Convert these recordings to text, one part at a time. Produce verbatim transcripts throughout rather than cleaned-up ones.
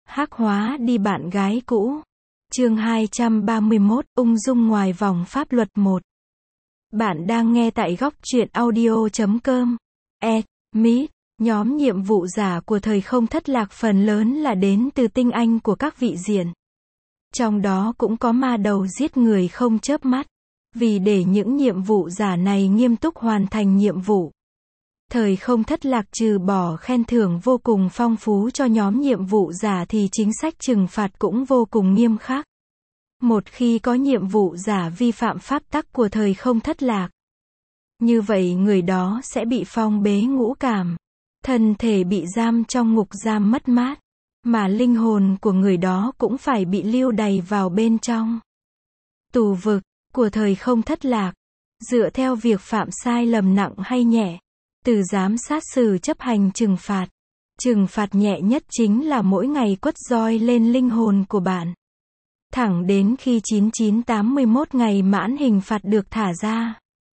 Hắc hóa đi bạn gái cũ. Chương hai trăm ba mươi mốt, ung dung ngoài vòng pháp luật một. Bạn đang nghe tại góc truyện audio chấm com. E. Meet. Nhóm nhiệm vụ giả của thời không thất lạc phần lớn là đến từ tinh anh của các vị diện. Trong đó cũng có ma đầu giết người không chớp mắt. Vì để những nhiệm vụ giả này nghiêm túc hoàn thành nhiệm vụ, thời không thất lạc trừ bỏ khen thưởng vô cùng phong phú cho nhóm nhiệm vụ giả thì chính sách trừng phạt cũng vô cùng nghiêm khắc. Một khi có nhiệm vụ giả vi phạm pháp tắc của thời không thất lạc, như vậy người đó sẽ bị phong bế ngũ cảm, thân thể bị giam trong ngục giam mất mát, mà linh hồn của người đó cũng phải bị lưu đày vào bên trong tù vực của thời không thất lạc, dựa theo việc phạm sai lầm nặng hay nhẹ, từ giám sát xử chấp hành trừng phạt. Trừng phạt nhẹ nhất chính là mỗi ngày quất roi lên linh hồn của bạn, thẳng đến khi chín nghìn chín trăm tám mươi mốt ngày mãn hình phạt được thả ra.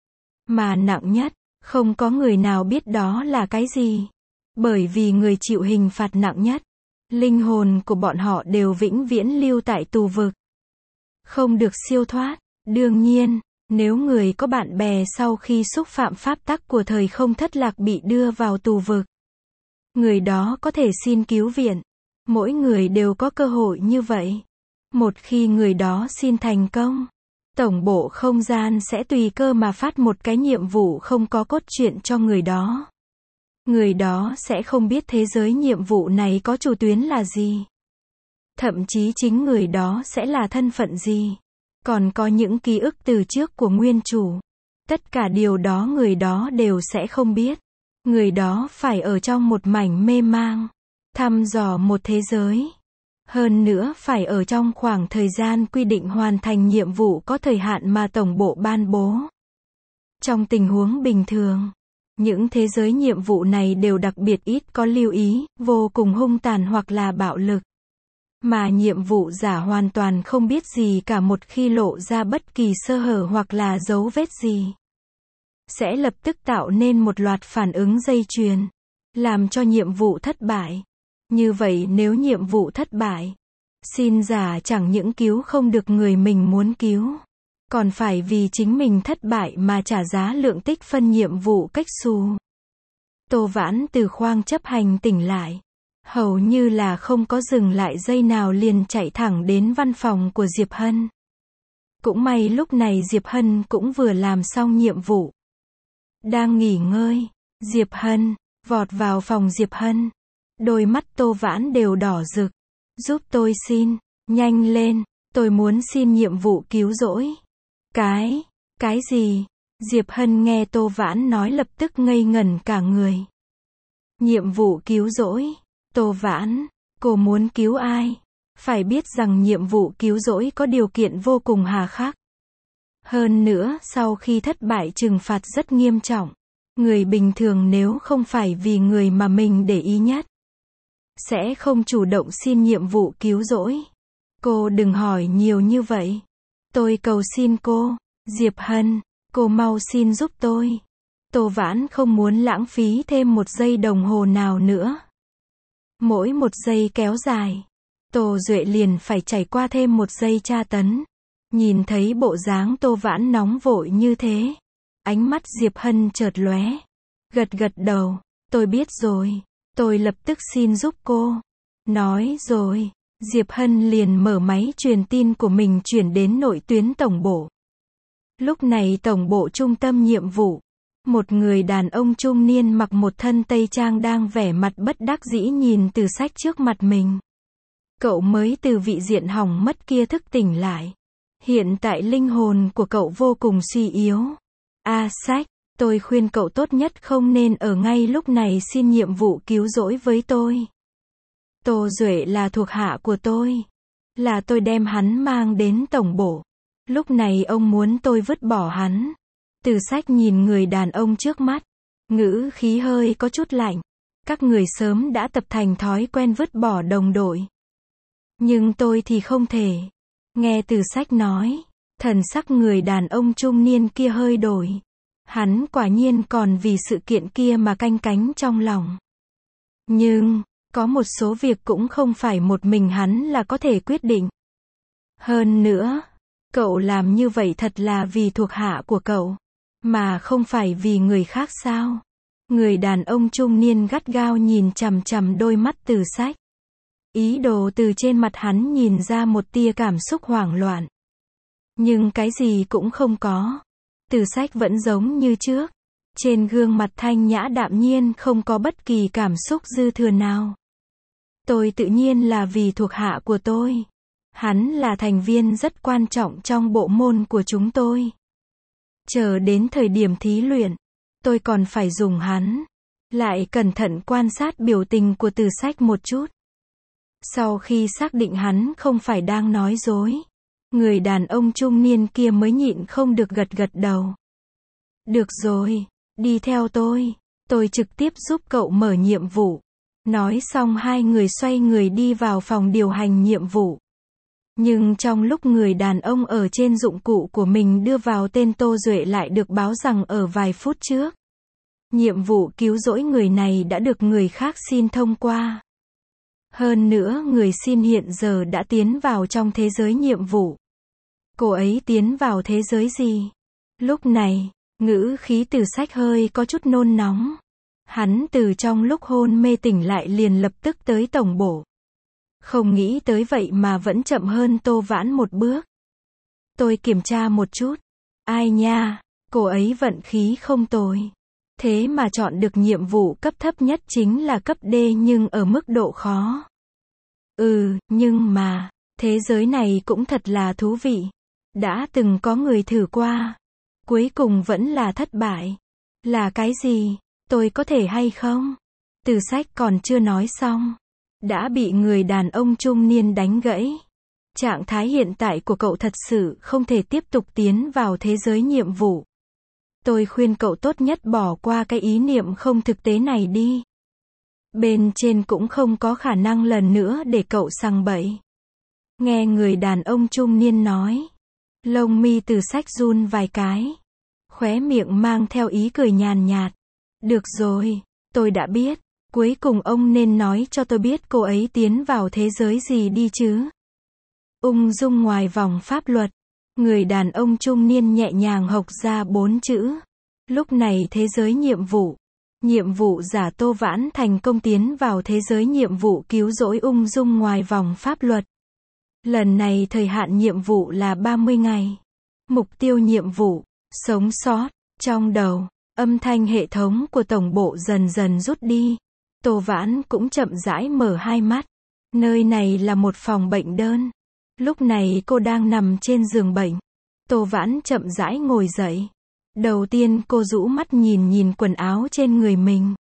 Mà nặng nhất, không có người nào biết đó là cái gì. Bởi vì người chịu hình phạt nặng nhất, linh hồn của bọn họ đều vĩnh viễn lưu tại tù vực, không được siêu thoát. Đương nhiên, nếu người có bạn bè sau khi xúc phạm pháp tắc của thời không thất lạc bị đưa vào tù vực, người đó có thể xin cứu viện. Mỗi người đều có cơ hội như vậy. Một khi người đó xin thành công, tổng bộ không gian sẽ tùy cơ mà phát một cái nhiệm vụ không có cốt truyện cho người đó. Người đó sẽ không biết thế giới nhiệm vụ này có chủ tuyến là gì. Thậm chí chính người đó sẽ là thân phận gì. Còn có những ký ức từ trước của nguyên chủ. Tất cả điều đó người đó đều sẽ không biết. Người đó phải ở trong một mảnh mê mang, thăm dò một thế giới. Hơn nữa phải ở trong khoảng thời gian quy định hoàn thành nhiệm vụ có thời hạn mà tổng bộ ban bố. Trong tình huống bình thường, những thế giới nhiệm vụ này đều đặc biệt ít có lưu ý, vô cùng hung tàn hoặc là bạo lực. Mà nhiệm vụ giả hoàn toàn không biết gì cả, một khi lộ ra bất kỳ sơ hở hoặc là dấu vết gì, sẽ lập tức tạo nên một loạt phản ứng dây chuyền, làm cho nhiệm vụ thất bại. Như vậy nếu nhiệm vụ thất bại, xin giả chẳng những cứu không được người mình muốn cứu, còn phải vì chính mình thất bại mà trả giá lượng tích phân nhiệm vụ cách xù. Tô Vãn từ khoang chấp hành tỉnh lại, hầu như là không có dừng lại giây nào liền chạy thẳng đến văn phòng của Diệp Hân. Cũng may lúc này Diệp Hân cũng vừa làm xong nhiệm vụ, đang nghỉ ngơi. Diệp Hân, vọt vào phòng Diệp Hân, đôi mắt Tô Vãn đều đỏ rực. Giúp tôi xin, nhanh lên, tôi muốn xin nhiệm vụ cứu rỗi. Cái, cái gì? Diệp Hân nghe Tô Vãn nói lập tức ngây ngẩn cả người. Nhiệm vụ cứu rỗi? Tô Vãn, cô muốn cứu ai? Phải biết rằng nhiệm vụ cứu rỗi có điều kiện vô cùng hà khắc. Hơn nữa, sau khi thất bại trừng phạt rất nghiêm trọng. Người bình thường nếu không phải vì người mà mình để ý nhất, sẽ không chủ động xin nhiệm vụ cứu rỗi. Cô đừng hỏi nhiều như vậy. Tôi cầu xin cô. Diệp Hân, cô mau xin giúp tôi. Tô Vãn không muốn lãng phí thêm một giây đồng hồ nào nữa. Mỗi một giây kéo dài, Tô Duệ liền phải trải qua thêm một giây tra tấn. Nhìn thấy bộ dáng Tô Vãn nóng vội như thế, ánh mắt Diệp Hân chợt lóe, gật gật đầu. Tôi biết rồi, tôi lập tức xin giúp cô. Nói rồi, Diệp Hân liền mở máy truyền tin của mình chuyển đến nội tuyến tổng bộ. Lúc này tổng bộ trung tâm nhiệm vụ, một người đàn ông trung niên mặc một thân tây trang đang vẻ mặt bất đắc dĩ nhìn từ sách trước mặt mình. Cậu mới từ vị diện hỏng mất kia thức tỉnh lại. Hiện tại linh hồn của cậu vô cùng suy yếu. A Sách, tôi khuyên cậu tốt nhất không nên ở ngay lúc này xin nhiệm vụ cứu rỗi với tôi. Tô Duệ là thuộc hạ của tôi. Là tôi đem hắn mang đến tổng bộ. Lúc này ông muốn tôi vứt bỏ hắn. Từ Sách nhìn người đàn ông trước mắt, ngữ khí hơi có chút lạnh. Các người sớm đã tập thành thói quen vứt bỏ đồng đội. Nhưng tôi thì không thể. Nghe Từ Sách nói, thần sắc người đàn ông trung niên kia hơi đổi. Hắn quả nhiên còn vì sự kiện kia mà canh cánh trong lòng. Nhưng, Có một số việc cũng không phải một mình hắn là có thể quyết định. Hơn nữa, cậu làm như vậy thật là vì thuộc hạ của cậu, mà không phải vì người khác sao? Người đàn ông trung niên gắt gao nhìn chằm chằm đôi mắt Từ Sách. Ý đồ từ trên mặt hắn nhìn ra một tia cảm xúc hoảng loạn. Nhưng cái gì cũng không có. Từ Sách vẫn giống như trước. Trên gương mặt thanh nhã đạm nhiên không có bất kỳ cảm xúc dư thừa nào. Tôi tự nhiên là vì thuộc hạ của tôi. Hắn là thành viên rất quan trọng trong bộ môn của chúng tôi. Chờ đến thời điểm thí luyện, tôi còn phải dùng hắn. Lại cẩn thận quan sát biểu tình của Từ Sách một chút. Sau khi xác định hắn không phải đang nói dối, người đàn ông trung niên kia mới nhịn không được gật gật đầu. Được rồi, đi theo tôi, tôi trực tiếp giúp cậu mở nhiệm vụ. Nói xong hai người xoay người đi vào phòng điều hành nhiệm vụ. Nhưng trong lúc người đàn ông ở trên dụng cụ của mình đưa vào tên Tô Duệ lại được báo rằng ở vài phút trước, nhiệm vụ cứu rỗi người này đã được người khác xin thông qua. Hơn nữa người xin hiện giờ đã tiến vào trong thế giới nhiệm vụ. Cô ấy tiến vào thế giới gì? Lúc này, ngữ khí Từ Sách hơi có chút nôn nóng. Hắn từ trong lúc hôn mê tỉnh lại liền lập tức tới tổng bộ. Không nghĩ tới vậy mà vẫn chậm hơn Tô Vãn một bước. Tôi kiểm tra một chút. Ai nha, cô ấy vận khí không tồi. Thế mà chọn được nhiệm vụ cấp thấp nhất chính là cấp D nhưng ở mức độ khó. Ừ, nhưng mà, thế giới này cũng thật là thú vị. Đã từng có người thử qua. Cuối cùng vẫn là thất bại. Là cái gì? Tôi có thể hay không? Từ Sách còn chưa nói xong. Đã bị người đàn ông trung niên đánh gãy. Trạng thái hiện tại của cậu thật sự không thể tiếp tục tiến vào thế giới nhiệm vụ. Tôi khuyên cậu tốt nhất bỏ qua cái ý niệm không thực tế này đi. Bên trên cũng không có khả năng lần nữa để cậu sằng bậy. Nghe người đàn ông trung niên nói. Lông mi Từ Sách run vài cái. Khóe miệng mang theo ý cười nhàn nhạt. Được rồi, tôi đã biết. Cuối cùng ông nên nói cho tôi biết cô ấy tiến vào thế giới gì đi chứ. Ung dung ngoài vòng pháp luật. Người đàn ông trung niên nhẹ nhàng hộc ra bốn chữ. Lúc này thế giới nhiệm vụ. Nhiệm vụ giả Tô Vãn thành công tiến vào thế giới nhiệm vụ cứu rỗi ung dung ngoài vòng pháp luật. Lần này thời hạn nhiệm vụ là ba mươi ngày. Mục tiêu nhiệm vụ, sống sót. Trong đầu, âm thanh hệ thống của tổng bộ dần dần rút đi. Tô Vãn cũng chậm rãi mở hai mắt. Nơi này là một phòng bệnh đơn. Lúc này cô đang nằm trên giường bệnh. Tô Vãn chậm rãi ngồi dậy. Đầu tiên cô rũ mắt nhìn nhìn quần áo trên người mình.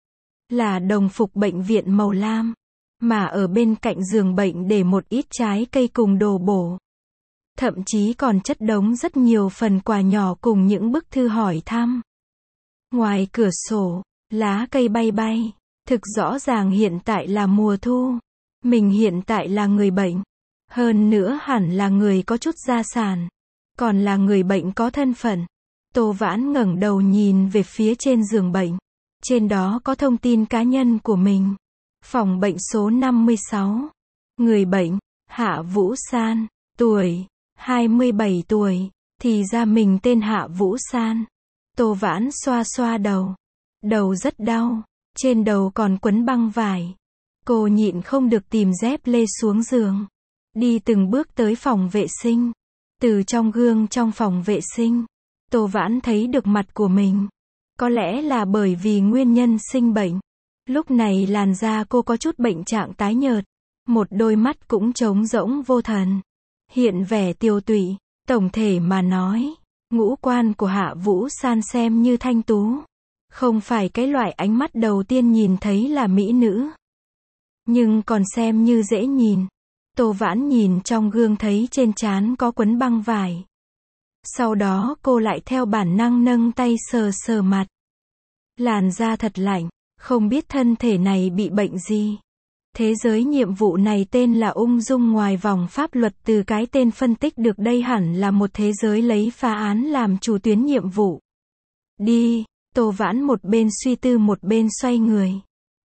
Là đồng phục bệnh viện màu lam. Mà ở bên cạnh giường bệnh để một ít trái cây cùng đồ bổ. Thậm chí còn chất đống rất nhiều phần quà nhỏ cùng những bức thư hỏi thăm. Ngoài cửa sổ, lá cây bay bay. Thực rõ ràng hiện tại là mùa thu. Mình hiện tại là người bệnh. Hơn nữa hẳn là người có chút gia sản. Còn là người bệnh có thân phận. Tô Vãn ngẩng đầu nhìn về phía trên giường bệnh. Trên đó có thông tin cá nhân của mình. Phòng bệnh số năm mươi sáu. Người bệnh, Hạ Vũ San. Tuổi, hai mươi bảy tuổi. Thì ra mình tên Hạ Vũ San. Tô Vãn xoa xoa đầu. Đầu rất đau. Trên đầu còn quấn băng vải. Cô nhịn không được tìm dép lê xuống giường. Đi từng bước tới phòng vệ sinh. Từ trong gương trong phòng vệ sinh, Tô Vãn thấy được mặt của mình. Có lẽ là bởi vì nguyên nhân sinh bệnh. Lúc này làn da cô có chút bệnh trạng tái nhợt. Một đôi mắt cũng trống rỗng vô thần. Hiện vẻ tiêu tụy. Tổng thể mà nói, ngũ quan của Hạ Vũ San xem như thanh tú. Không phải cái loại ánh mắt đầu tiên nhìn thấy là mỹ nữ. Nhưng còn xem như dễ nhìn. Tô Vãn nhìn trong gương thấy trên trán có quấn băng vải. Sau đó cô lại theo bản năng nâng tay sờ sờ mặt. Làn da thật lạnh, không biết thân thể này bị bệnh gì. Thế giới nhiệm vụ này tên là ung dung ngoài vòng pháp luật, từ cái tên phân tích được đây hẳn là một thế giới lấy phá án làm chủ tuyến nhiệm vụ. Đi, Tô Vãn một bên suy tư một bên xoay người.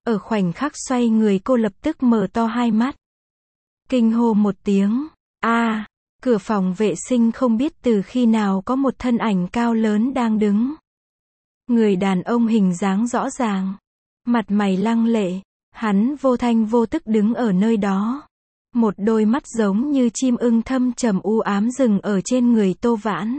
Ở khoảnh khắc xoay người cô lập tức mở to hai mắt. Kinh hô một tiếng. A, cửa phòng vệ sinh không biết từ khi nào có một thân ảnh cao lớn đang đứng. Người đàn ông hình dáng rõ ràng. Mặt mày lăng lệ. Hắn vô thanh vô tức đứng ở nơi đó. Một đôi mắt giống như chim ưng thâm trầm u ám dừng ở trên người Tô Vãn.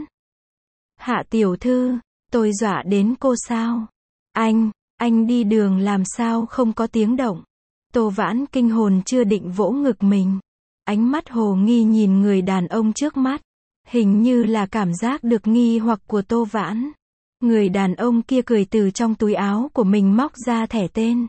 Hạ tiểu thư, tôi dọa đến cô sao? Anh, anh đi đường làm sao không có tiếng động? Tô Vãn kinh hồn chưa định vỗ ngực mình. Ánh mắt hồ nghi nhìn người đàn ông trước mắt. Hình như là cảm giác được nghi hoặc của Tô Vãn. Người đàn ông kia cười từ trong túi áo của mình móc ra thẻ tên.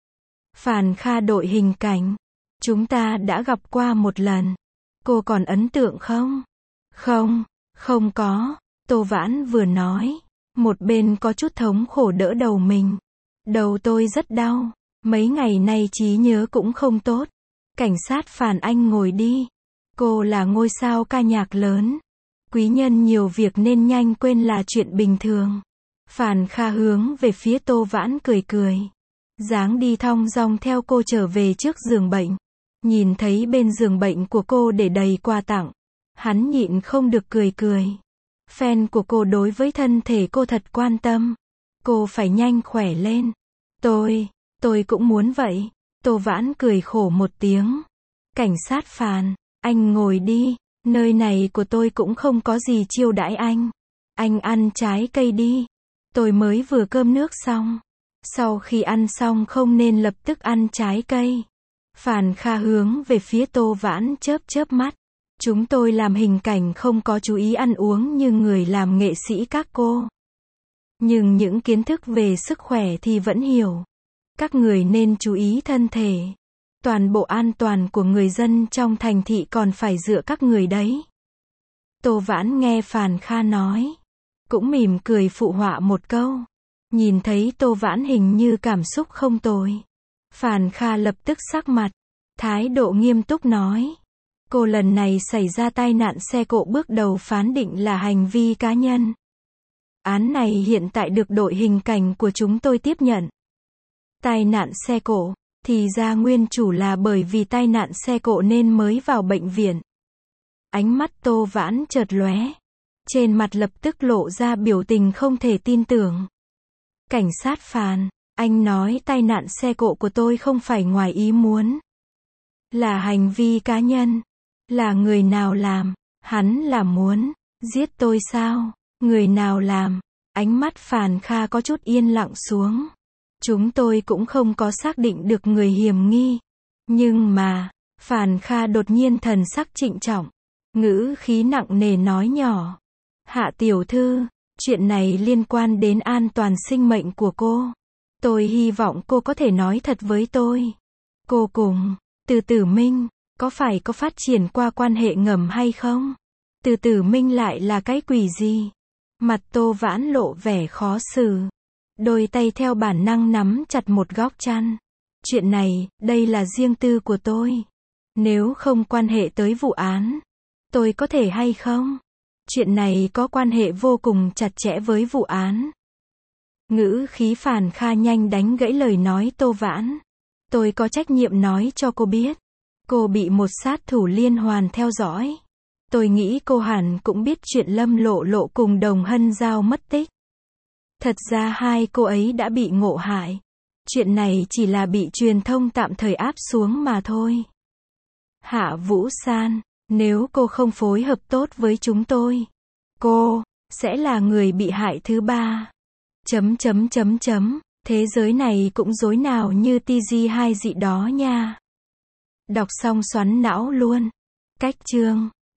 Phàn Kha đội hình cảnh. Chúng ta đã gặp qua một lần. Cô còn ấn tượng không? Không, không có. Tô Vãn vừa nói. Một bên có chút thống khổ đỡ đầu mình. Đầu tôi rất đau. Mấy ngày nay trí nhớ cũng không tốt. Cảnh sát Phàn anh ngồi đi. Cô là ngôi sao ca nhạc lớn. Quý nhân nhiều việc nên nhanh quên là chuyện bình thường. Phàn Kha hướng về phía Tô Vãn cười cười. Dáng đi thong dong theo cô trở về trước giường bệnh. Nhìn thấy bên giường bệnh của cô để đầy quà tặng. Hắn nhịn không được cười cười. Fan của cô đối với thân thể cô thật quan tâm. Cô phải nhanh khỏe lên. Tôi, tôi cũng muốn vậy. Tô Vãn cười khổ một tiếng. Cảnh sát Phàn, anh ngồi đi. Nơi này của tôi cũng không có gì chiêu đãi anh. Anh ăn trái cây đi. Tôi mới vừa cơm nước xong. Sau khi ăn xong không nên lập tức ăn trái cây. Phàn Kha hướng về phía Tô Vãn chớp chớp mắt. Chúng tôi làm hình cảnh không có chú ý ăn uống như người làm nghệ sĩ các cô. Nhưng những kiến thức về sức khỏe thì vẫn hiểu. Các người nên chú ý thân thể. Toàn bộ an toàn của người dân trong thành thị còn phải dựa các người đấy. Tô Vãn nghe Phàn Kha nói. Cũng mỉm cười phụ họa một câu. Nhìn thấy Tô Vãn hình như cảm xúc không tồi. Phàn Kha lập tức sắc mặt. Thái độ nghiêm túc nói. Cô lần này xảy ra tai nạn xe cộ bước đầu phán định là hành vi cá nhân. Án này hiện tại được đội hình cảnh của chúng tôi tiếp nhận. Tai nạn xe cộ, thì ra nguyên chủ là bởi vì tai nạn xe cộ nên mới vào bệnh viện. Ánh mắt Tô Vãn chợt lóe. Trên mặt lập tức lộ ra biểu tình không thể tin tưởng. Cảnh sát Phàn, anh nói tai nạn xe cộ của tôi không phải ngoài ý muốn. Là hành vi cá nhân. Là người nào làm? Hắn là muốn giết tôi sao? Người nào làm? Ánh mắt Phàn Kha có chút yên lặng xuống. Chúng tôi cũng không có xác định được người hiểm nghi. Nhưng mà, Phàn Kha đột nhiên thần sắc trịnh trọng. Ngữ khí nặng nề nói nhỏ. Hạ tiểu thư, chuyện này liên quan đến an toàn sinh mệnh của cô. Tôi hy vọng cô có thể nói thật với tôi. Cô cùng Từ Tử Minh, có phải có phát triển qua quan hệ ngầm hay không? Từ Tử Minh lại là cái quỷ gì? Mặt Tô Vãn lộ vẻ khó xử. Đôi tay theo bản năng nắm chặt một góc chăn. Chuyện này, đây là riêng tư của tôi. Nếu không quan hệ tới vụ án, tôi có thể hay không? Chuyện này có quan hệ vô cùng chặt chẽ với vụ án. Ngữ khí Phàn Kha nhanh đánh gãy lời nói Tô Vãn. Tôi có trách nhiệm nói cho cô biết. Cô bị một sát thủ liên hoàn theo dõi. Tôi nghĩ cô hẳn cũng biết chuyện Lâm Lộ Lộ cùng Đồng Hân Giao mất tích. Thật ra hai cô ấy đã bị ngộ hại. Chuyện này chỉ là bị truyền thông tạm thời áp xuống mà thôi. Hạ Vũ San, nếu cô không phối hợp tốt với chúng tôi, cô sẽ là người bị hại thứ ba. Chấm chấm chấm chấm, thế giới này cũng rối nào như T G hai dị đó nha. Đọc xong xoắn não luôn. Cách chương